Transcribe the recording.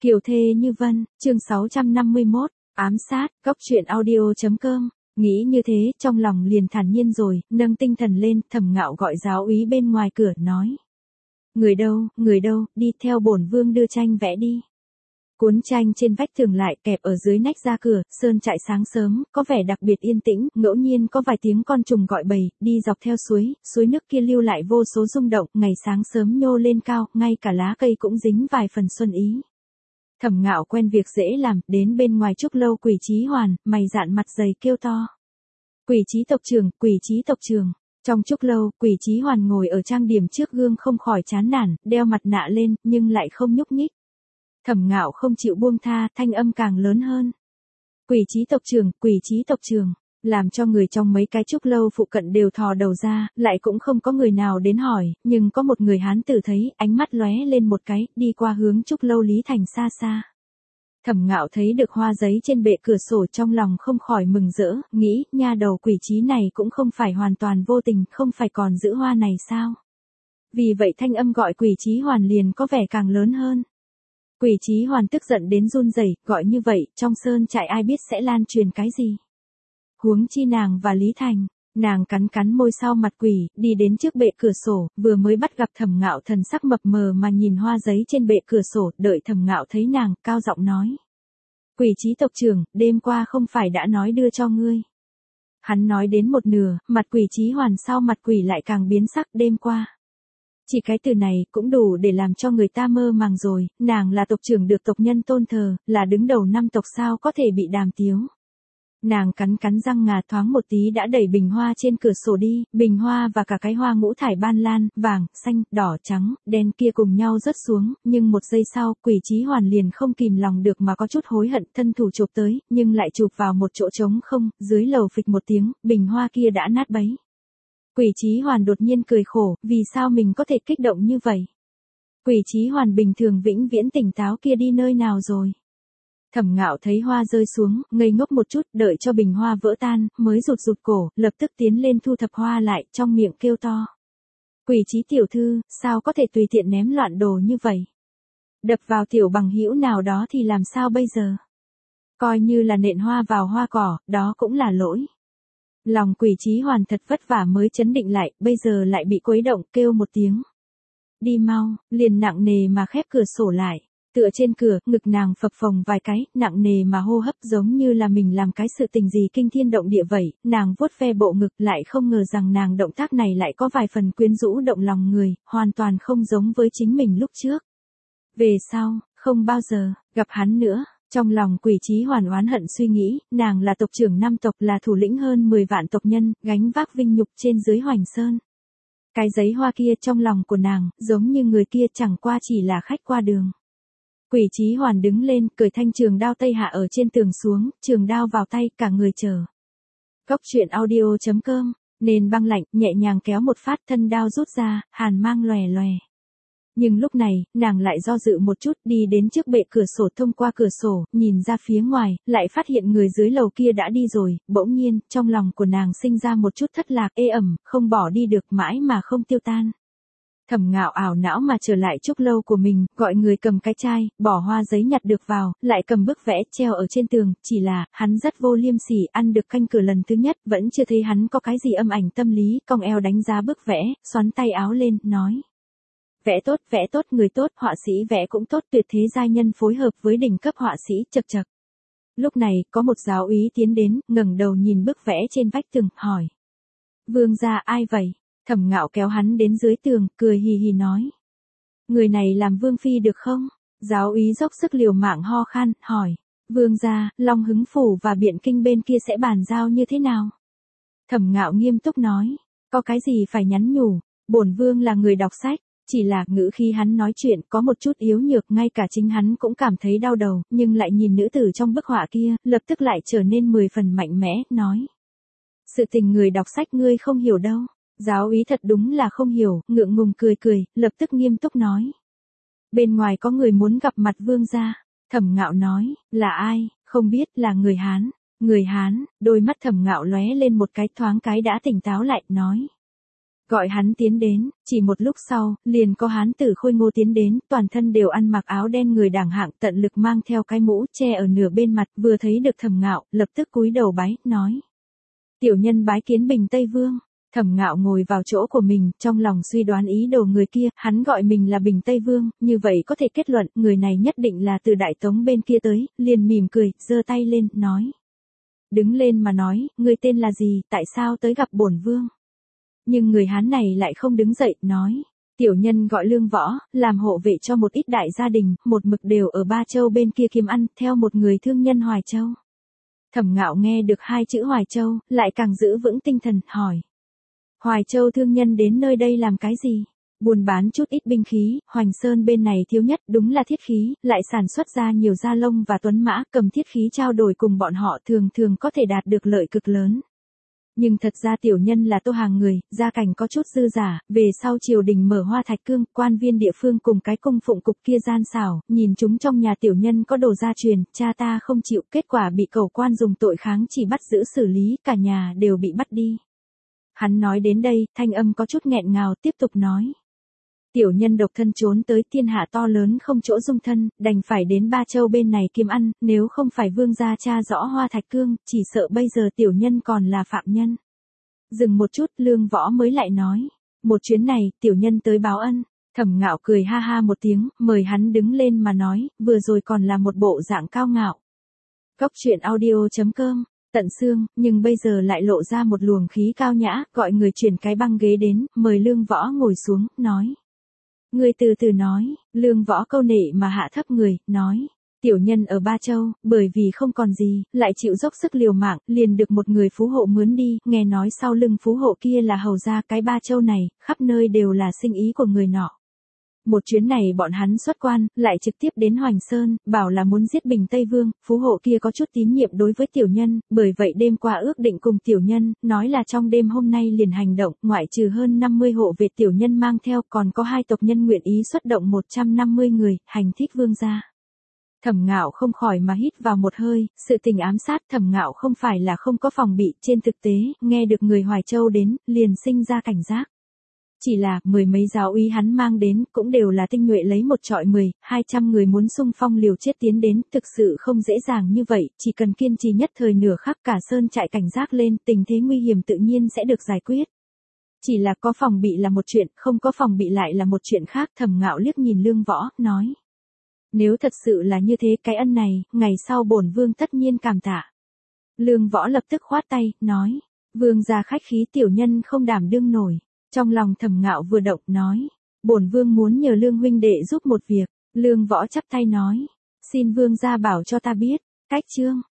Kiều thê như vân, chương 651, ám sát, góc truyện audio.com. Nghĩ như thế, trong lòng liền thản nhiên rồi, nâng tinh thần lên, Thẩm Ngạo gọi giáo úy bên ngoài cửa, nói. Người đâu, đi theo bổn vương đưa tranh vẽ đi. Cuốn tranh trên vách tường lại kẹp ở dưới nách ra cửa, sơn trại sáng sớm, có vẻ đặc biệt yên tĩnh, ngẫu nhiên có vài tiếng con trùng gọi bầy, đi dọc theo suối nước kia lưu lại vô số rung động, ngày sáng sớm nhô lên cao, ngay cả lá cây cũng dính vài phần xuân ý. Thẩm Ngạo quen việc dễ làm, đến bên ngoài trúc lâu Quỷ Chí Hoàn, mày dạn mặt dày kêu to. Quỷ Chí tộc trưởng. Trong trúc lâu, Quỷ Chí Hoàn ngồi ở trang điểm trước gương không khỏi chán nản, đeo mặt nạ lên, nhưng lại không nhúc nhích. Thẩm Ngạo không chịu buông tha, thanh âm càng lớn hơn. Quỷ Chí tộc trưởng, làm cho người trong mấy cái trúc lâu phụ cận đều thò đầu ra, lại cũng không có người nào đến hỏi, nhưng có một người hán tử thấy, ánh mắt lóe lên một cái, đi qua hướng trúc lâu Lý Thành xa xa. Thẩm Ngạo thấy được hoa giấy trên bệ cửa sổ, trong lòng không khỏi mừng rỡ, nghĩ, nha đầu Quỷ Chí này cũng không phải hoàn toàn vô tình, không phải còn giữ hoa này sao? Vì vậy thanh âm gọi Quỷ Chí Hoàn liền có vẻ càng lớn hơn. Quỷ Chí Hoàn tức giận đến run rẩy, gọi như vậy, trong sơn trại ai biết sẽ lan truyền cái gì. Huống chi nàng và Lý Thành, nàng cắn môi sau mặt quỷ, đi đến trước bệ cửa sổ, vừa mới bắt gặp Thẩm Ngạo thần sắc mập mờ mà nhìn hoa giấy trên bệ cửa sổ, đợi Thẩm Ngạo thấy nàng, cao giọng nói. Quỷ Chí tộc trưởng, đêm qua không phải đã nói đưa cho ngươi. Hắn nói đến một nửa, mặt Quỷ Chí Hoàn sau mặt quỷ lại càng biến sắc, đêm qua. Chỉ cái từ này cũng đủ để làm cho người ta mơ màng rồi, nàng là tộc trưởng được tộc nhân tôn thờ, là đứng đầu năm tộc, sao có thể bị đàm tiếu. Nàng cắn răng ngà, thoáng một tí đã đẩy bình hoa trên cửa sổ đi, bình hoa và cả cái hoa ngũ thải ban lan, vàng, xanh, đỏ, trắng, đen kia cùng nhau rớt xuống, nhưng một giây sau, Quỷ Chí Hoàn liền không kìm lòng được mà có chút hối hận, thân thủ chụp tới, nhưng lại chụp vào một chỗ trống không, dưới lầu phịch một tiếng, bình hoa kia đã nát bấy. Quỷ Chí Hoàn đột nhiên cười khổ, vì sao mình có thể kích động như vậy? Quỷ Chí Hoàn bình thường vĩnh viễn tỉnh táo kia đi nơi nào rồi? Thẩm Ngạo thấy hoa rơi xuống, ngây ngốc một chút, đợi cho bình hoa vỡ tan, mới rụt cổ, lập tức tiến lên thu thập hoa lại, trong miệng kêu to. Quỷ Chí tiểu thư, sao có thể tùy tiện ném loạn đồ như vậy? Đập vào tiểu bằng hữu nào đó thì làm sao bây giờ? Coi như là nện hoa vào hoa cỏ, đó cũng là lỗi. Lòng Quỷ Chí Hoàn thật vất vả mới trấn định lại, bây giờ lại bị quấy động, kêu một tiếng. Đi mau, liền nặng nề mà khép cửa sổ lại. Tựa trên cửa, ngực nàng phập phồng vài cái, nặng nề mà hô hấp, giống như là mình làm cái sự tình gì kinh thiên động địa vậy, nàng vuốt ve bộ ngực, lại không ngờ rằng nàng động tác này lại có vài phần quyến rũ động lòng người, hoàn toàn không giống với chính mình lúc trước. Về sau, không bao giờ gặp hắn nữa. Trong lòng Quỷ Chí Hoàn oán hận suy nghĩ, nàng là tộc trưởng năm tộc, là thủ lĩnh hơn 10 vạn tộc nhân, gánh vác vinh nhục trên dưới Hoành Sơn. Cái giấy hoa kia trong lòng của nàng, giống như người kia chẳng qua chỉ là khách qua đường. Quỷ Chí Hoàn đứng lên, cởi thanh trường đao tây hạ ở trên tường xuống, trường đao vào tay, cả người chờ. Góc truyện audio.com, nền băng lạnh, nhẹ nhàng kéo một phát, thân đao rút ra, hàn mang lòe lòe. Nhưng lúc này, nàng lại do dự một chút, đi đến trước bệ cửa sổ, thông qua cửa sổ, nhìn ra phía ngoài, lại phát hiện người dưới lầu kia đã đi rồi, bỗng nhiên, trong lòng của nàng sinh ra một chút thất lạc, ê ẩm, không bỏ đi được, mãi mà không tiêu tan. Thẩm Ngạo ảo não mà trở lại trúc lâu của mình, gọi người cầm cái chai, bỏ hoa giấy nhặt được vào, lại cầm bức vẽ treo ở trên tường, chỉ là, hắn rất vô liêm sỉ, ăn được canh cửa lần thứ nhất, vẫn chưa thấy hắn có cái gì âm ảnh tâm lý, cong eo đánh giá bức vẽ, xoắn tay áo lên, nói. Vẽ tốt, người tốt, họa sĩ vẽ cũng tốt, tuyệt thế giai nhân phối hợp với đỉnh cấp họa sĩ, chậc chậc. Lúc này, có một giáo úy tiến đến, ngẩng đầu nhìn bức vẽ trên vách tường, hỏi. Vương gia, ai vậy? Thẩm Ngạo kéo hắn đến dưới tường, cười hì hì nói. Người này làm vương phi được không? Giáo úy dốc sức liều mạng ho khan, hỏi. Vương gia, Long Hứng phủ và Biện Kinh bên kia sẽ bàn giao như thế nào? Thẩm Ngạo nghiêm túc nói. Có cái gì phải nhắn nhủ, bổn vương là người đọc sách. Chỉ là ngữ khi hắn nói chuyện có một chút yếu nhược, ngay cả chính hắn cũng cảm thấy đau đầu, nhưng lại nhìn nữ tử trong bức họa kia, lập tức lại trở nên 10 phần mạnh mẽ, nói. Sự tình người đọc sách ngươi không hiểu đâu. Giáo úy thật đúng là không hiểu, ngượng ngùng cười, lập tức nghiêm túc nói. Bên ngoài có người muốn gặp mặt vương gia. Thẩm Ngạo nói, là ai, không biết, là người Hán. Người Hán, đôi mắt Thẩm Ngạo lóe lên một cái, thoáng cái đã tỉnh táo lại, nói. gọi hắn tiến đến, chỉ một lúc sau, liền có hán tử khôi ngô tiến đến, toàn thân đều ăn mặc áo đen người đảng hạng tận lực mang theo cái mũ che ở nửa bên mặt, vừa thấy được Thẩm Ngạo, lập tức cúi đầu bái, nói. Tiểu nhân bái kiến Bình Tây Vương. Thẩm Ngạo ngồi vào chỗ của mình, trong lòng suy đoán ý đồ người kia, hắn gọi mình là Bình Tây Vương, như vậy có thể kết luận, người này nhất định là từ Đại Tống bên kia tới, liền mỉm cười, giơ tay lên, nói. Đứng lên mà nói, ngươi tên là gì, tại sao tới gặp bổn vương? Nhưng người Hán này lại không đứng dậy, nói. Tiểu nhân gọi Lương Võ, làm hộ vệ cho một ít đại gia đình, một mực đều ở Ba Châu bên kia kiếm ăn, theo một người thương nhân Hoài Châu. Thẩm Ngạo nghe được hai chữ Hoài Châu, lại càng giữ vững tinh thần, hỏi. Hoài Châu thương nhân đến nơi đây làm cái gì? Buôn bán chút ít binh khí, Hoành Sơn bên này thiếu nhất đúng là thiết khí, lại sản xuất ra nhiều da lông và tuấn mã, cầm thiết khí trao đổi cùng bọn họ thường thường có thể đạt được lợi cực lớn. Nhưng thật ra tiểu nhân là Tô Hàng người, gia cảnh có chút dư giả, về sau triều đình mở Hoa Thạch Cương, quan viên địa phương cùng cái cung phụng cục kia gian xảo, nhìn chúng trong nhà tiểu nhân có đồ gia truyền, cha ta không chịu, kết quả bị cầu quan dùng tội kháng chỉ bắt giữ xử lý, cả nhà đều bị bắt đi. Hắn nói đến đây, thanh âm có chút nghẹn ngào, tiếp tục nói. Tiểu nhân độc thân trốn tới thiên hạ to lớn không chỗ dung thân, đành phải đến Ba Châu bên này kiếm ăn, nếu không phải vương gia tra rõ Hoa Thạch Cương, chỉ sợ bây giờ tiểu nhân còn là phạm nhân. Dừng một chút, Lương Võ mới lại nói. Một chuyến này, tiểu nhân tới báo ân. Thẩm Ngạo cười ha ha một tiếng, mời hắn đứng lên mà nói, vừa rồi còn là một bộ dạng cao ngạo. Cốc truyện audio.com Tận xương, nhưng bây giờ lại lộ ra một luồng khí cao nhã, gọi người chuyển cái băng ghế đến, mời Lương Võ ngồi xuống, nói. Người từ từ nói, Lương Võ câu nệ mà hạ thấp người, nói. Tiểu nhân ở Ba Châu, bởi vì không còn gì, lại chịu dốc sức liều mạng, liền được một người phú hộ mướn đi, nghe nói sau lưng phú hộ kia là hầu gia cái Ba Châu này, khắp nơi đều là sinh ý của người nọ. Một chuyến này bọn hắn xuất quan, lại trực tiếp đến Hoành Sơn, bảo là muốn giết Bình Tây Vương, phú hộ kia có chút tín nhiệm đối với tiểu nhân, bởi vậy đêm qua ước định cùng tiểu nhân, nói là trong đêm hôm nay liền hành động, ngoại trừ hơn 50 hộ vệ tiểu nhân mang theo, còn có 2 tộc nhân nguyện ý xuất động 150 người, hành thích vương gia. Thẩm Ngạo không khỏi mà hít vào một hơi, sự tình ám sát Thẩm Ngạo không phải là không có phòng bị, trên thực tế, nghe được người Hoài Châu đến, liền sinh ra cảnh giác. Chỉ là, 10 mấy giáo úy hắn mang đến, cũng đều là tinh nhuệ lấy một trọi 10, 200 người muốn xung phong liều chết tiến đến, thực sự không dễ dàng như vậy, chỉ cần kiên trì nhất thời nửa khắc cả sơn trại cảnh giác lên, tình thế nguy hiểm tự nhiên sẽ được giải quyết. Chỉ là có phòng bị là một chuyện, không có phòng bị lại là một chuyện khác, Thẩm Ngạo liếc nhìn Lương Võ, nói. Nếu thật sự là như thế cái ân này, ngày sau bổn vương tất nhiên cảm tạ. Lương Võ lập tức khoát tay, nói. Vương gia khách khí tiểu nhân không đảm đương nổi. Trong lòng Thẩm Ngạo vừa động, nói. Bổn vương muốn nhờ Lương huynh đệ giúp một việc. Lương Võ chắp tay nói. Xin vương gia bảo cho ta biết. Cách chương.